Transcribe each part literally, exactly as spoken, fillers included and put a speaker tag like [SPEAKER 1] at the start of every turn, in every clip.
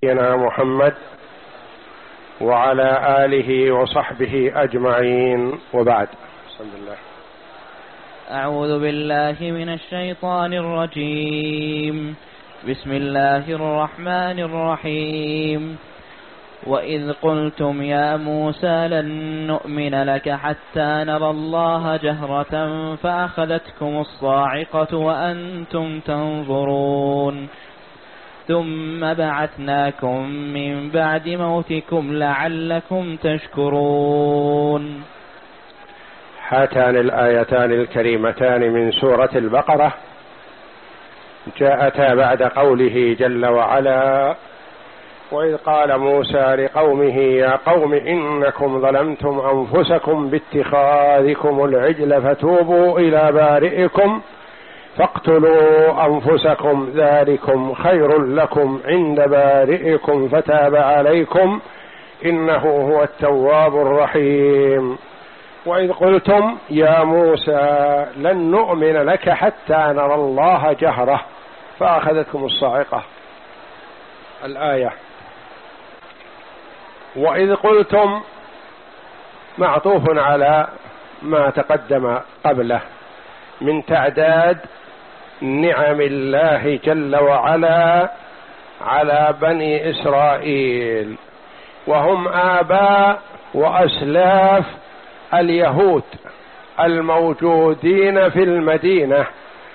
[SPEAKER 1] نبينا محمد وعلى آله وصحبه أجمعين، وبعد. بسم الله.
[SPEAKER 2] أعوذ بالله من الشيطان الرجيم. بسم الله الرحمن الرحيم. وإذ قلتم يا موسى لن نؤمن لك حتى نرى الله جهرة فأخذتكم الصاعقة وأنتم تنظرون ثم بعثناكم من بعد موتكم لعلكم تشكرون.
[SPEAKER 1] هاتان الآيتان الكريمتان من سورة البقرة جاءتا بعد قوله جل وعلا: وإذ قال موسى لقومه يا قوم إنكم ظلمتم أنفسكم باتخاذكم العجل فتوبوا إلى بارئكم فاقتلوا أنفسكم ذلكم خير لكم عند بارئكم فتاب عليكم إنه هو التواب الرحيم. وإذ قلتم يا موسى لن نؤمن لك حتى نرى الله جهرة فأخذتكم الصاعقة. الآية. وإذ قلتم معطوف على ما تقدم قبله من تعداد نعم الله جل وعلا على بني إسرائيل، وهم آباء وأسلاف اليهود الموجودين في المدينة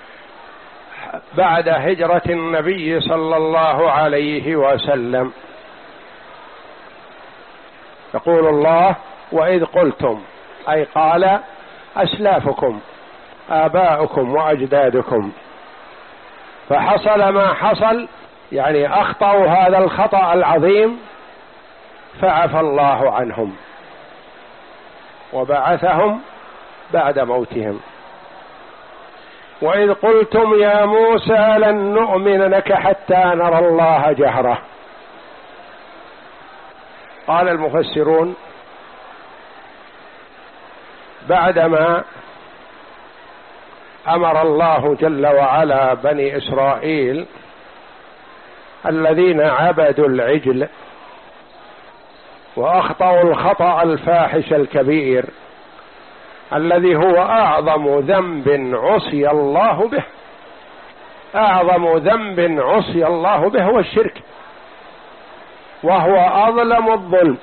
[SPEAKER 1] بعد هجرة النبي صلى الله عليه وسلم. يقول الله: وإذ قلتم، أي قال أسلافكم آباؤكم وأجدادكم، فحصل ما حصل، يعني أخطأوا هذا الخطأ العظيم فعفى الله عنهم وبعثهم بعد موتهم. وإذ قلتم يا موسى لن نؤمن لك حتى نرى الله جهرة. قال المفسرون: بعدما أمر الله جل وعلا بني إسرائيل الذين عبدوا العجل وأخطأوا الخطأ الفاحش الكبير الذي هو أعظم ذنب عصي الله به، أعظم ذنب عصي الله به هو الشرك، وهو أظلم الظلم.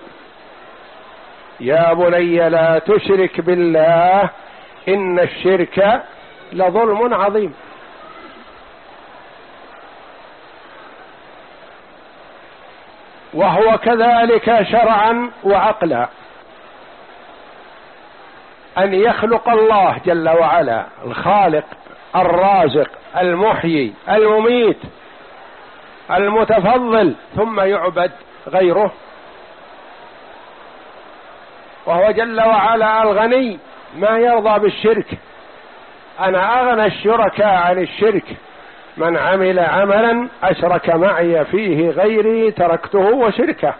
[SPEAKER 1] يا بني لا تشرك بالله إن الشرك لظلم عظيم. وهو كذلك شرعا وعقلا، أن يخلق الله جل وعلا الخالق الرازق المحيي المميت المتفضل ثم يعبد غيره، وهو جل وعلا الغني ما يرضى بالشرك. أنا أغنى الشركاء عن الشرك، من عمل عملا أشرك معي فيه غيري تركته وشركه.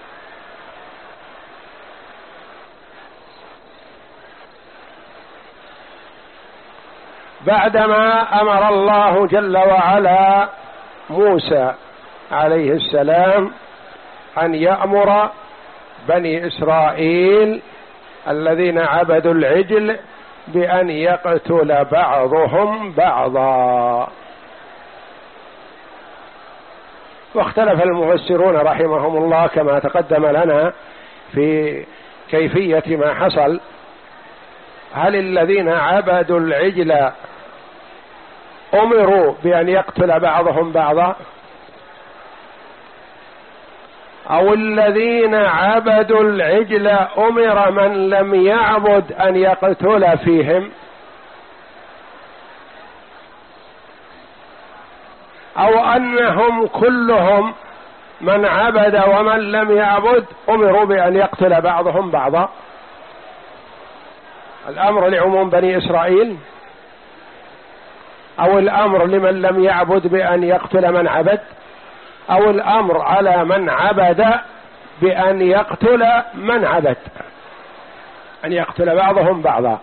[SPEAKER 1] بعدما أمر الله جل وعلا موسى عليه السلام أن يأمر بني إسرائيل الذين عبدوا العجل بأن يقتل بعضهم بعضا. واختلف المفسرون رحمهم الله كما تقدم لنا في كيفية ما حصل، هل الذين عبدوا العجل أمروا بأن يقتل بعضهم بعضا، أو الذين عبدوا العجل أمر من لم يعبد أن يقتل فيهم، أو أنهم كلهم من عبد ومن لم يعبد أمروا بأن يقتل بعضهم بعضا؟ الأمر لعموم بني إسرائيل، أو الأمر لمن لم يعبد بأن يقتل من عبد، أو الأمر على من عبد بأن يقتل من عبد، أن يقتل بعضهم بعضا.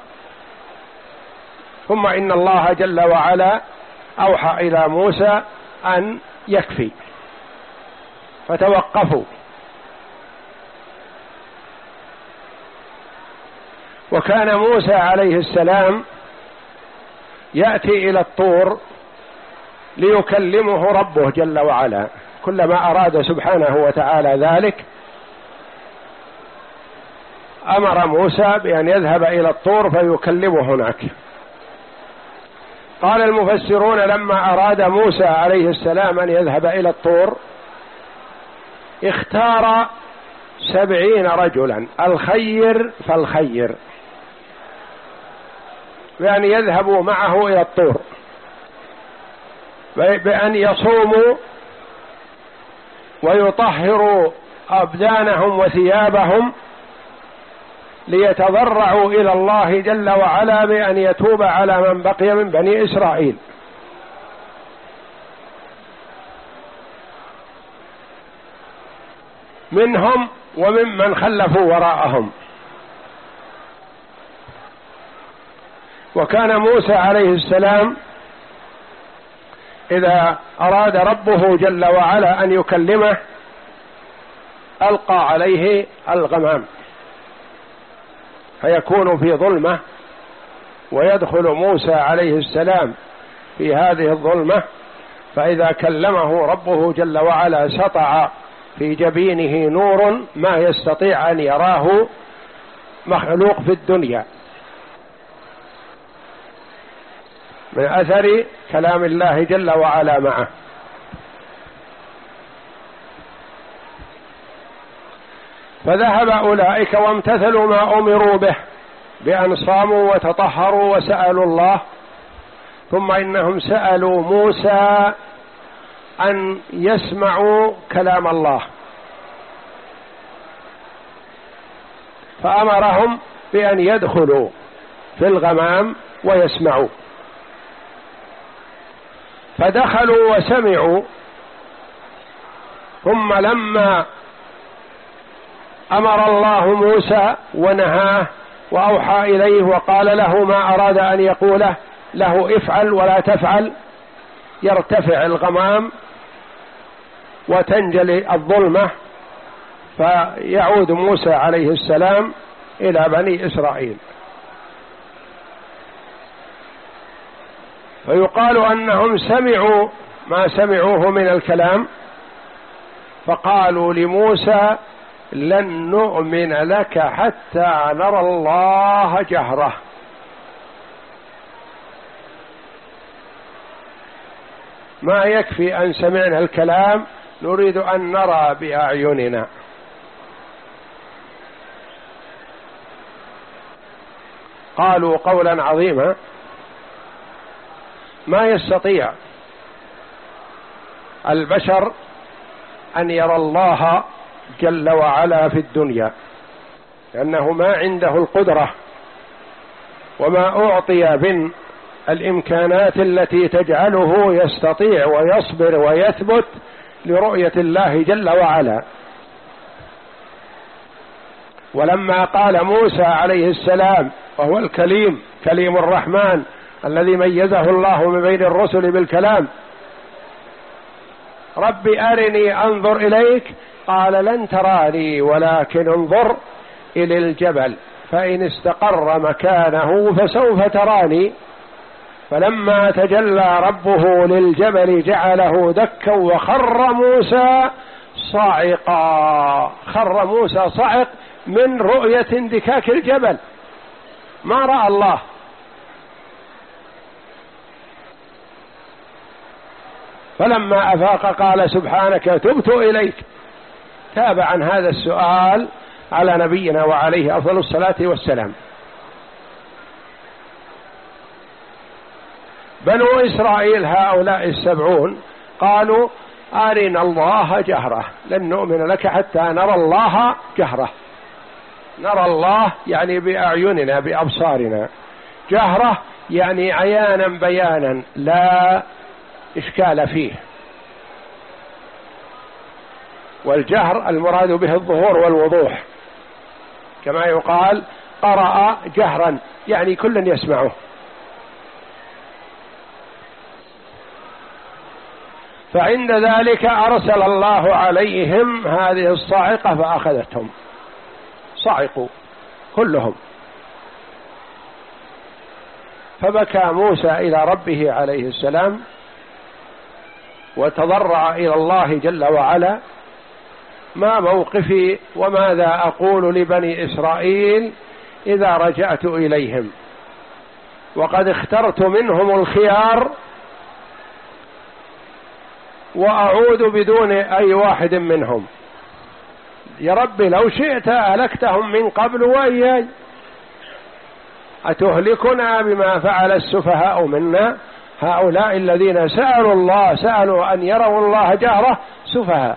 [SPEAKER 1] ثم إن الله جل وعلا أوحى إلى موسى أن يكفي فتوقفوا. وكان موسى عليه السلام يأتي إلى الطور ليكلمه ربه جل وعلا، كلما أراد سبحانه وتعالى ذلك أمر موسى بأن يذهب إلى الطور فيكلمه هناك. قال المفسرون لما أراد موسى عليه السلام أن يذهب إلى الطور اختار سبعين رجلا، الخير فالخير، بأن يذهبوا معه إلى الطور، بأن يصوموا ويطهروا أبدانهم وثيابهم ليتضرعوا إلى الله جل وعلا بأن يتوب على من بقي من بني إسرائيل. منهم وممن خلفوا وراءهم. وكان موسى عليه السلام إذا أراد ربه جل وعلا أن يكلمه ألقى عليه الغمام فيكون في ظلمة، ويدخل موسى عليه السلام في هذه الظلمة، فإذا كلمه ربه جل وعلا سطع في جبينه نور ما يستطيع أن يراه مخلوق في الدنيا من أثر كلام الله جل وعلا معه. فذهب أولئك وامتثلوا ما أمروا به بأن صاموا وتطهروا وسألوا الله، ثم إنهم سألوا موسى أن يسمعوا كلام الله، فأمرهم بأن يدخلوا في الغمام ويسمعوا، فدخلوا وسمعوا. ثم لما أمر الله موسى ونهاه وأوحى إليه وقال له ما أراد أن يقوله له افعل ولا تفعل، يرتفع الغمام وتنجلي الظلمة، فيعود موسى عليه السلام إلى بني إسرائيل. فيقال أنهم سمعوا ما سمعوه من الكلام، فقالوا لموسى لن نؤمن لك حتى نرى الله جهرة. ما يكفي أن سمعنا الكلام، نريد أن نرى بأعيننا. قالوا قولا عظيما ما يستطيع البشر أن يرى الله جل وعلا في الدنيا، لأنه ما عنده القدرة وما أعطي من الإمكانات التي تجعله يستطيع ويصبر ويثبت لرؤية الله جل وعلا. ولما قال موسى عليه السلام وهو الكليم كليم الرحمن الذي ميزه الله من بين الرسل بالكلام رب أرني أنظر إليك، قال لن تراني ولكن انظر إلى الجبل فإن استقر مكانه فسوف تراني. فلما تجلى ربه للجبل جعله دكا وخر موسى صاعقا، خر موسى صعق من رؤية اندكاك الجبل، ما رأى الله. فلما أفاق قال سبحانك تبت إليك. تاب عن هذا السؤال على نبينا وعليه أفضل الصلاة والسلام. بنو إسرائيل هؤلاء السبعون قالوا أرنا الله جهرة، لن نؤمن لك حتى نرى الله جهرة. نرى الله يعني بأعيننا بأبصارنا، جهرة يعني عيانا بيانا لا إشكال فيه. والجهر المراد به الظهور والوضوح، كما يقال قرأ جهرا يعني كل يسمعه. فعند ذلك أرسل الله عليهم هذه الصاعقة فأخذتهم، صعقوا كلهم. فبكى موسى إلى ربه عليه السلام وتضرع إلى الله جل وعلا: ما موقفي وماذا أقول لبني إسرائيل إذا رجعت إليهم وقد اخترت منهم الخيار وأعود بدون أي واحد منهم؟ يا رب لو شئت أهلكتهم من قبل وإياي، أتهلكنا بما فعل السفهاء منا؟ هؤلاء الذين سألوا الله سألوا أن يروا الله جهرة سفهاء.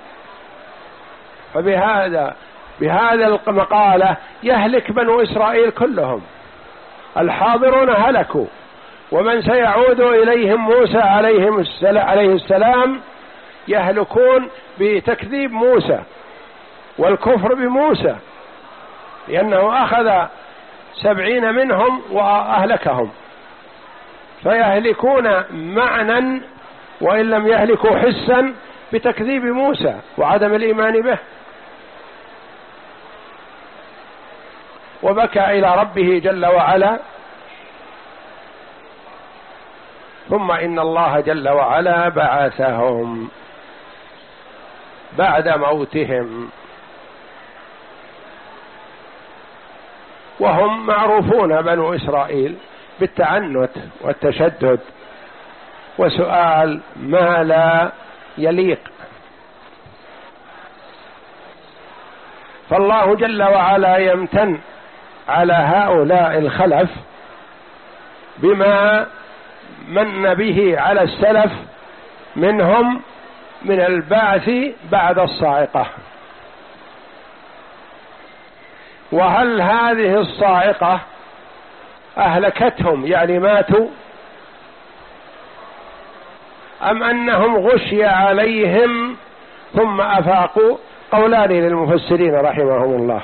[SPEAKER 1] فبهذا بهذا المقالة يهلك بنو إسرائيل كلهم، الحاضرون هلكوا، ومن سيعود إليهم موسى عليه السلام يهلكون بتكذيب موسى والكفر بموسى، لأنه أخذ سبعين منهم وأهلكهم، فيهلكون معنى وإن لم يهلكوا حسا بتكذيب موسى وعدم الإيمان به. وبكى إلى ربه جل وعلا. ثم إن الله جل وعلا بعثهم بعد موتهم، وهم معروفون بنو إسرائيل بالتعنت والتشدد وسؤال ما لا يليق. فالله جل وعلا يمتن على هؤلاء الخلف بما من به على السلف منهم من البعث بعد الصاعقة. وهل هذه الصاعقة أهلكتهم يعني ماتوا، أم أنهم غشي عليهم ثم أفاقوا؟ قولان للمفسرين رحمهم الله.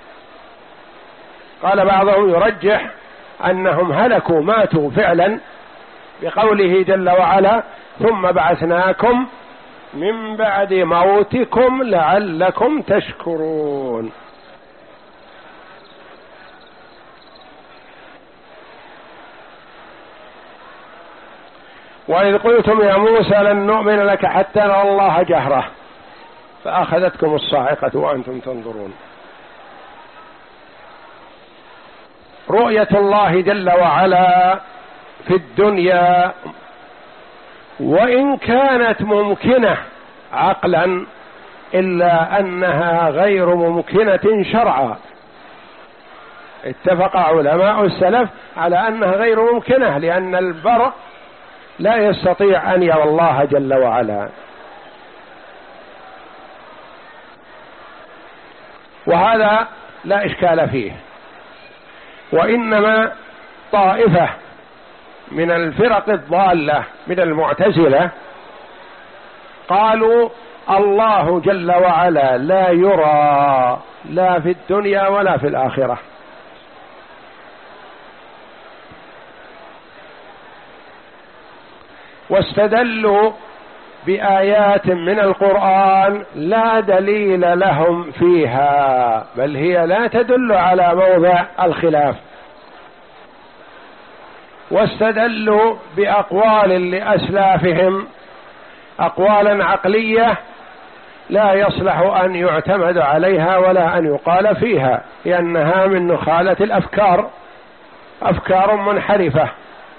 [SPEAKER 1] قال بعضهم يرجح أنهم هلكوا ماتوا فعلا بقوله جل وعلا: ثم بعثناكم من بعد موتكم لعلكم تشكرون. وإذ قلتم يا موسى لن نؤمن لك حتى نرى الله جهرة فأخذتكم الصاعقة وأنتم تنظرون. رؤية الله جل وعلا في الدنيا وإن كانت ممكنة عقلا إلا أنها غير ممكنة شرعا. اتفق علماء السلف على أنها غير ممكنة، لأن البر لا يستطيع أن يرى الله جل وعلا. وهذا لا إشكال فيه. وإنما طائفة من الفرق الضالة من المعتزلة قالوا الله جل وعلا لا يرى لا في الدنيا ولا في الآخرة. واستدلوا بآيات من القرآن لا دليل لهم فيها، بل هي لا تدل على موضع الخلاف. واستدلوا بأقوال لأسلافهم أقوالا عقلية لا يصلح أن يعتمد عليها ولا أن يقال فيها، لأنها من نخالة الأفكار، أفكار منحرفة.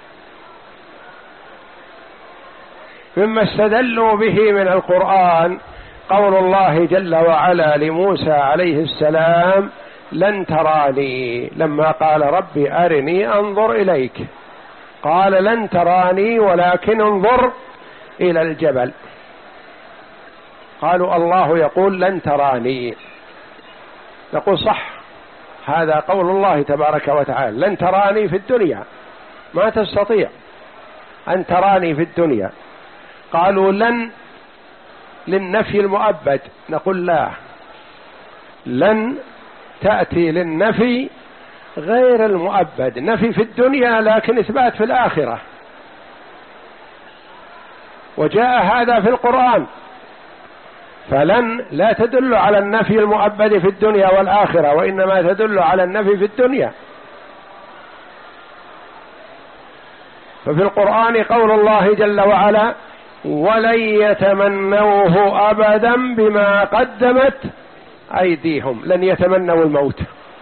[SPEAKER 1] مما استدلوا به من القرآن قول الله جل وعلا لموسى عليه السلام: لن تراني، لما قال ربي أرني أنظر إليك، قال لن تراني ولكن انظر إلى الجبل. قالوا الله يقول لن تراني، نقول صح، هذا قول الله تبارك وتعالى، لن تراني في الدنيا، ما تستطيع أن تراني في الدنيا. قالوا لن للنفي المؤبد، نقول لا، لن تأتي للنفي غير المؤبد، نفي في الدنيا لكن إثبات في الآخرة. وجاء هذا في القرآن، فلن لا تدل على النفي المؤبد في الدنيا والآخرة، وإنما تدل على النفي في الدنيا. ففي القرآن قول الله جل وعلا: ولن يتمنوه أبدا بما قدمت أيديهم، لن يتمنوا الموت.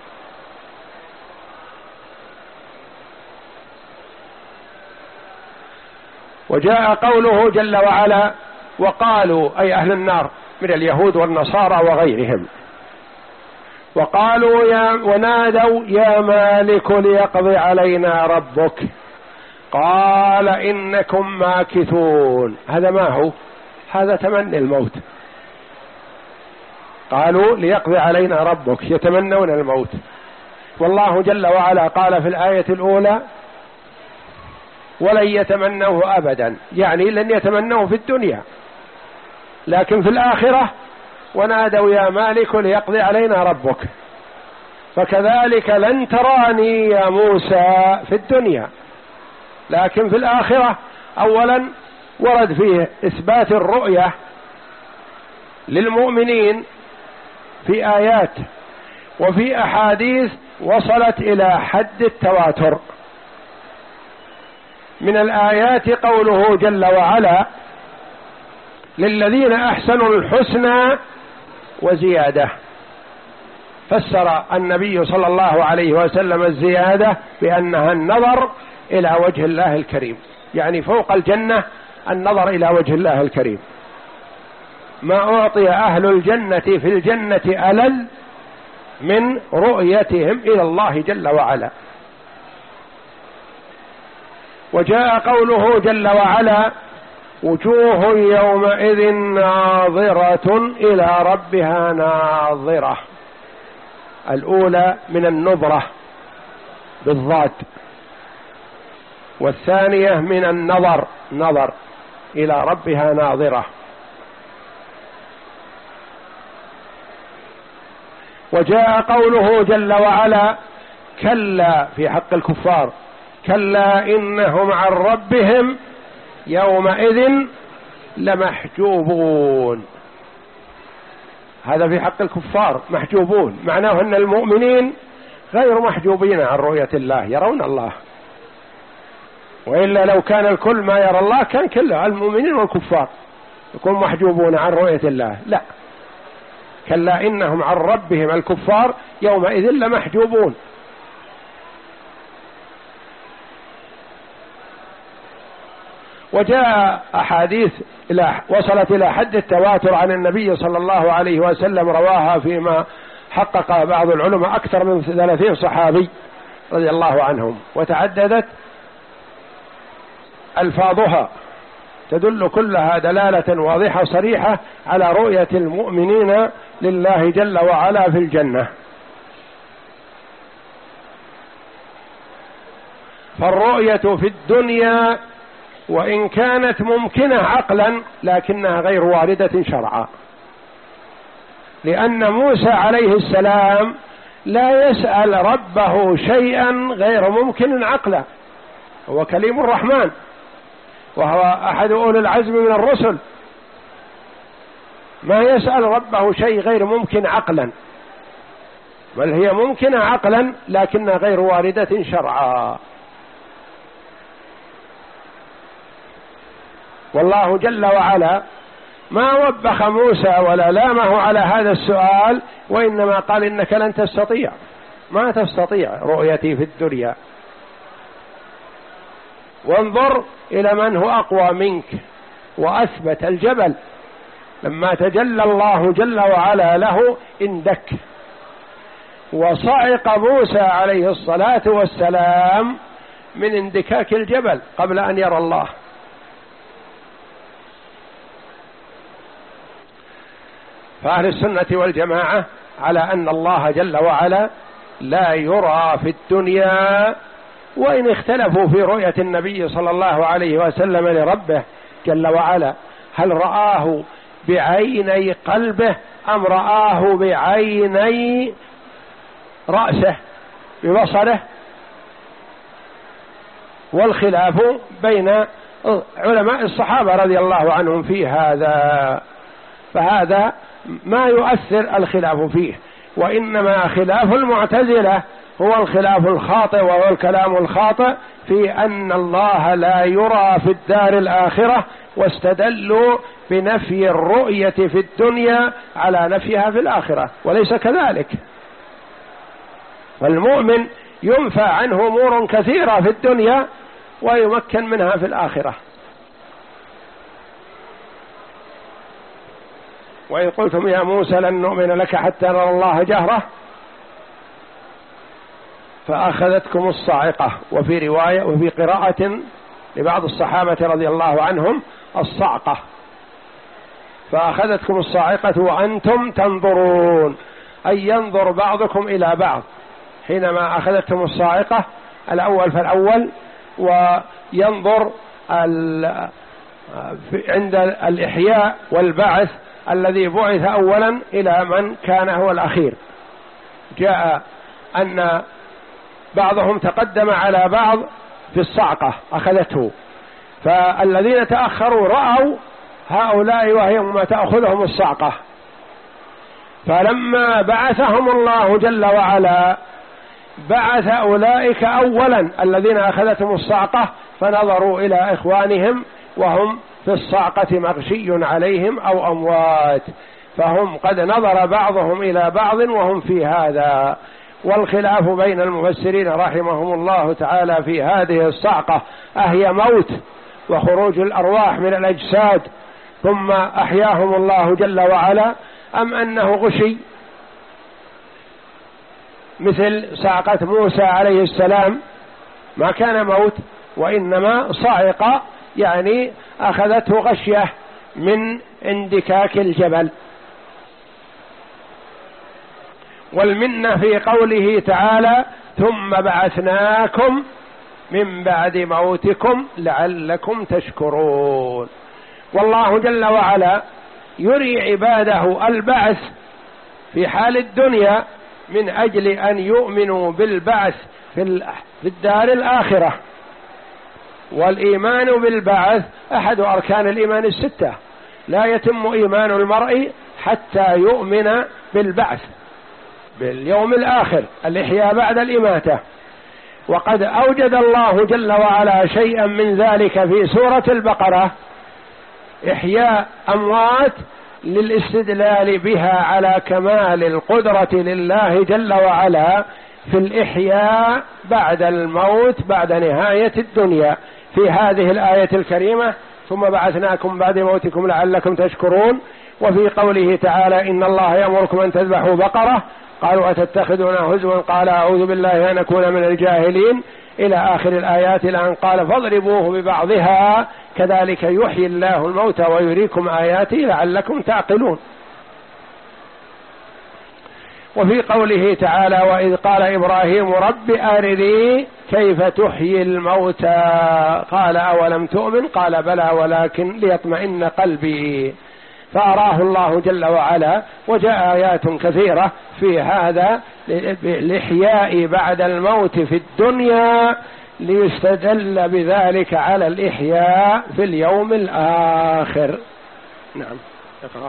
[SPEAKER 1] وجاء قوله جل وعلا: وقالوا، أي أهل النار من اليهود والنصارى وغيرهم، وقالوا يا ونادوا يا مالك ليقضي علينا ربك قال إنكم ماكثون. هذا ما هو؟ هذا تمني الموت. قالوا ليقضي علينا ربك، يتمنون الموت. والله جل وعلا قال في الآية الأولى: ولن يتمنوه أبدا، يعني لن يتمنوه في الدنيا، لكن في الآخرة ونادوا يا مالك ليقضي علينا ربك. فكذلك لن تراني يا موسى في الدنيا، لكن في الآخرة أولا ورد فيه إثبات الرؤية للمؤمنين في آيات وفي أحاديث وصلت إلى حد التواتر. من الآيات قوله جل وعلا: للذين أحسنوا الحسنى وزيادة. فسر النبي صلى الله عليه وسلم الزيادة بأنها النظر إلى وجه الله الكريم، يعني فوق الجنة النظر إلى وجه الله الكريم. ما أعطي أهل الجنة في الجنة ألل من رؤيتهم إلى الله جل وعلا. وجاء قوله جل وعلا: وجوه يومئذ ناظرة إلى ربها ناظرة. الأولى من النظرة بالضاد، والثانية من النظر نظر إلى ربها ناظرة. وجاء قوله جل وعلا: كلا، في حق الكفار: كلا إنهم عن ربهم يومئذ لمحجوبون. هذا في حق الكفار، محجوبون، معناه أن المؤمنين غير محجوبين عن رؤية الله، يرون الله. وإلا لو كان الكل ما يرى الله كان كله المؤمنين والكفار يكون محجوبون عن رؤية الله. لا، كلا إنهم عن ربهم الكفار يومئذ لمحجوبون. وجاء أحاديث وصلت إلى حد التواتر عن النبي صلى الله عليه وسلم، رواها فيما حقق بعض العلماء أكثر من ثلاثين صحابي رضي الله عنهم، وتعددت ألفاظها تدل كلها دلالة واضحة صريحة على رؤية المؤمنين لله جل وعلا في الجنة. فالرؤية في الدنيا وإن كانت ممكنة عقلا لكنها غير واردة شرعا، لأن موسى عليه السلام لا يسأل ربه شيئا غير ممكن عقلا، هو كليم الرحمن وهو أحد أولي العزم من الرسل، ما يسأل ربه شيء غير ممكن عقلا، بل هي ممكنة عقلا لكنها غير واردة شرعا. والله جل وعلا ما وبخ موسى ولا لامه على هذا السؤال، وإنما قال: إنك لن تستطيع، ما تستطيع رؤيتي في الدنيا، وانظر إلى من هو أقوى منك وأثبت الجبل. لما تجلى الله جل وعلا له اندك، وصعق موسى عليه الصلاة والسلام من اندكاك الجبل قبل أن يرى الله. فأهل السنة والجماعة على أن الله جل وعلا لا يرى في الدنيا، وإن اختلفوا في رؤية النبي صلى الله عليه وسلم لربه جل وعلا، هل رآه بعيني قلبه أم رآه بعيني رأسه ببصره، والخلاف بين علماء الصحابة رضي الله عنهم في هذا، فهذا ما يؤثر الخلاف فيه. وإنما خلاف المعتزلة هو الخلاف الخاطئ، وهو الكلام الخاطئ في أن الله لا يرى في الدار الآخرة، واستدلوا بنفي الرؤية في الدنيا على نفيها في الآخرة، وليس كذلك. والمؤمن ينفى عنه أمور كثيرة في الدنيا ويمكن منها في الآخرة. وإذ قلتم يا موسى لن نؤمن لك حتى نرى الله جهرة فأخذتكم الصاعقة، وفي رواية وفي قراءة لبعض الصحابة رضي الله عنهم الصعقة، فأخذتكم الصاعقة وأنتم تنظرون، أي ينظر بعضكم إلى بعض. حينما أخذتهم الصاعقة الأول فالأول، وينظر عند الإحياء والبعث الذي بعث أولا إلى من كان هو الأخير. جاء أن بعضهم تقدم على بعض في الصعقة أخذته، فالذين تأخروا رأوا هؤلاء وهم تأخذهم الصعقة، فلما بعثهم الله جل وعلا بعث أولئك أولا الذين أخذتهم الصعقة، فنظروا إلى إخوانهم وهم في الصعقة مغشي عليهم أو أموات، فهم قد نظر بعضهم إلى بعض وهم في هذا. والخلاف بين المفسرين رحمهم الله تعالى في هذه الصعقة أهي موت وخروج الأرواح من الأجساد ثم أحياهم الله جل وعلا، أم أنه غشي مثل صعقة موسى عليه السلام ما كان موت، وإنما صاعقة يعني أخذته غشية من اندكاك الجبل. والمنة في قوله تعالى ثم بعثناكم من بعد موتكم لعلكم تشكرون. والله جل وعلا يري عباده البعث في حال الدنيا من أجل أن يؤمنوا بالبعث في الدار الآخرة. والإيمان بالبعث أحد أركان الإيمان الستة، لا يتم إيمان المرء حتى يؤمن بالبعث باليوم الآخر، الإحياء بعد الإماتة. وقد أوجد الله جل وعلا شيئا من ذلك في سورة البقرة، إحياء أموات للاستدلال بها على كمال القدرة لله جل وعلا في الإحياء بعد الموت بعد نهاية الدنيا في هذه الآية الكريمة ثم بعثناكم بعد موتكم لعلكم تشكرون. وفي قوله تعالى إن الله يأمركم أن تذبحوا بقرة قالوا أتتخذنا هزوا قال أعوذ بالله أن أكون من الجاهلين إلى آخر الآيات، الآن قال فاضربوه ببعضها كذلك يحيي الله الموتى ويريكم آياته لعلكم تعقلون. وفي قوله تعالى وإذ قال إبراهيم رب أرني كيف تحيي الموتى قال أولم تؤمن قال بلى ولكن ليطمئن قلبي، فأراه الله جل وعلا. وجاء آيات كثيرة في هذا الإحياء بعد الموت في الدنيا ليستدل بذلك على الإحياء في اليوم الآخر. نعم اقرأ.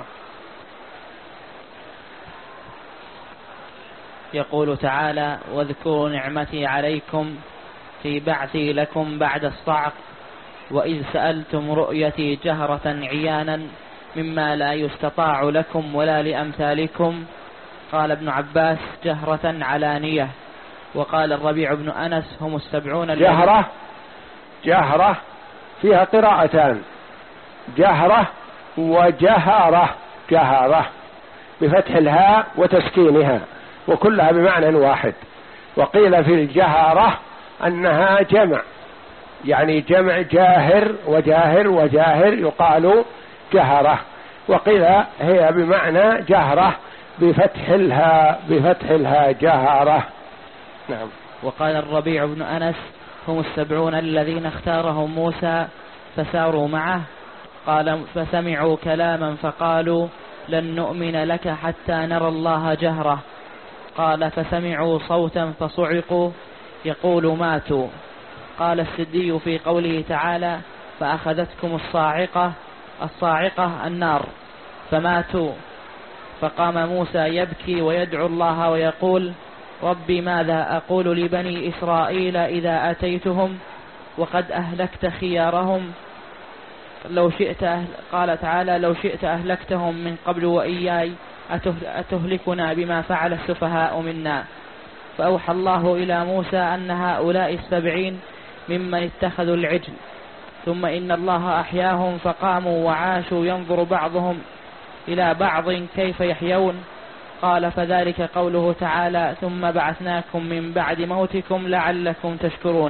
[SPEAKER 2] يقول تعالى واذكروا نعمتي عليكم في بعثي لكم بعد الصعق وإذ سألتم رؤيتي جهرة عيانا مما لا يستطاع لكم ولا لأمثالكم. قال ابن عباس جهرة علانية. وقال الربيع بن أنس هم السبعون
[SPEAKER 1] جهرة جهرة فيها قراءتان، جهرة وجهرة، جهرة بفتح الهاء وتسكينها وكلها بمعنى واحد. وقيل في الجهرة أنها جمع، يعني جمع جاهر وجاهر وجاهر يقال جهرة. وقيل هي بمعنى جهرة بفتح الهاء بفتح الهاء جهرة. نعم.
[SPEAKER 2] وقال الربيع بن أنس هم السبعون الذين اختارهم موسى فساروا معه. قال فسمعوا كلاما فقالوا لن نؤمن لك حتى نرى الله جهرة. قال فسمعوا صوتا فصعقوا يقول ماتوا. قال السدي في قوله تعالى فأخذتكم الصاعقة الصاعقة النار فماتوا. فقام موسى يبكي ويدعو الله ويقول: ربي ماذا أقول لبني إسرائيل إذا أتيتهم وقد أهلكت خيارهم؟ لو شئت أهل قال تعالى: لو شئت أهلكتهم من قبل وإياي أتهلكنا بما فعل السفهاء منا. فأوحى الله إلى موسى أن هؤلاء السبعين ممن اتخذوا العجل، ثم إن الله أحياهم فقاموا وعاشوا ينظر بعضهم إلى بعض كيف يحيون. قال: فذلك قوله تعالى: ثم بعثناكم من بعد موتكم لعلكم تشكرون.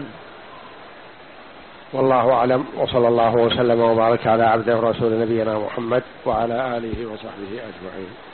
[SPEAKER 1] والله أعلم، وصلى الله وسلم وبارك على عبده ورسول نبينا محمد وعلى آله وصحبه أجمعين.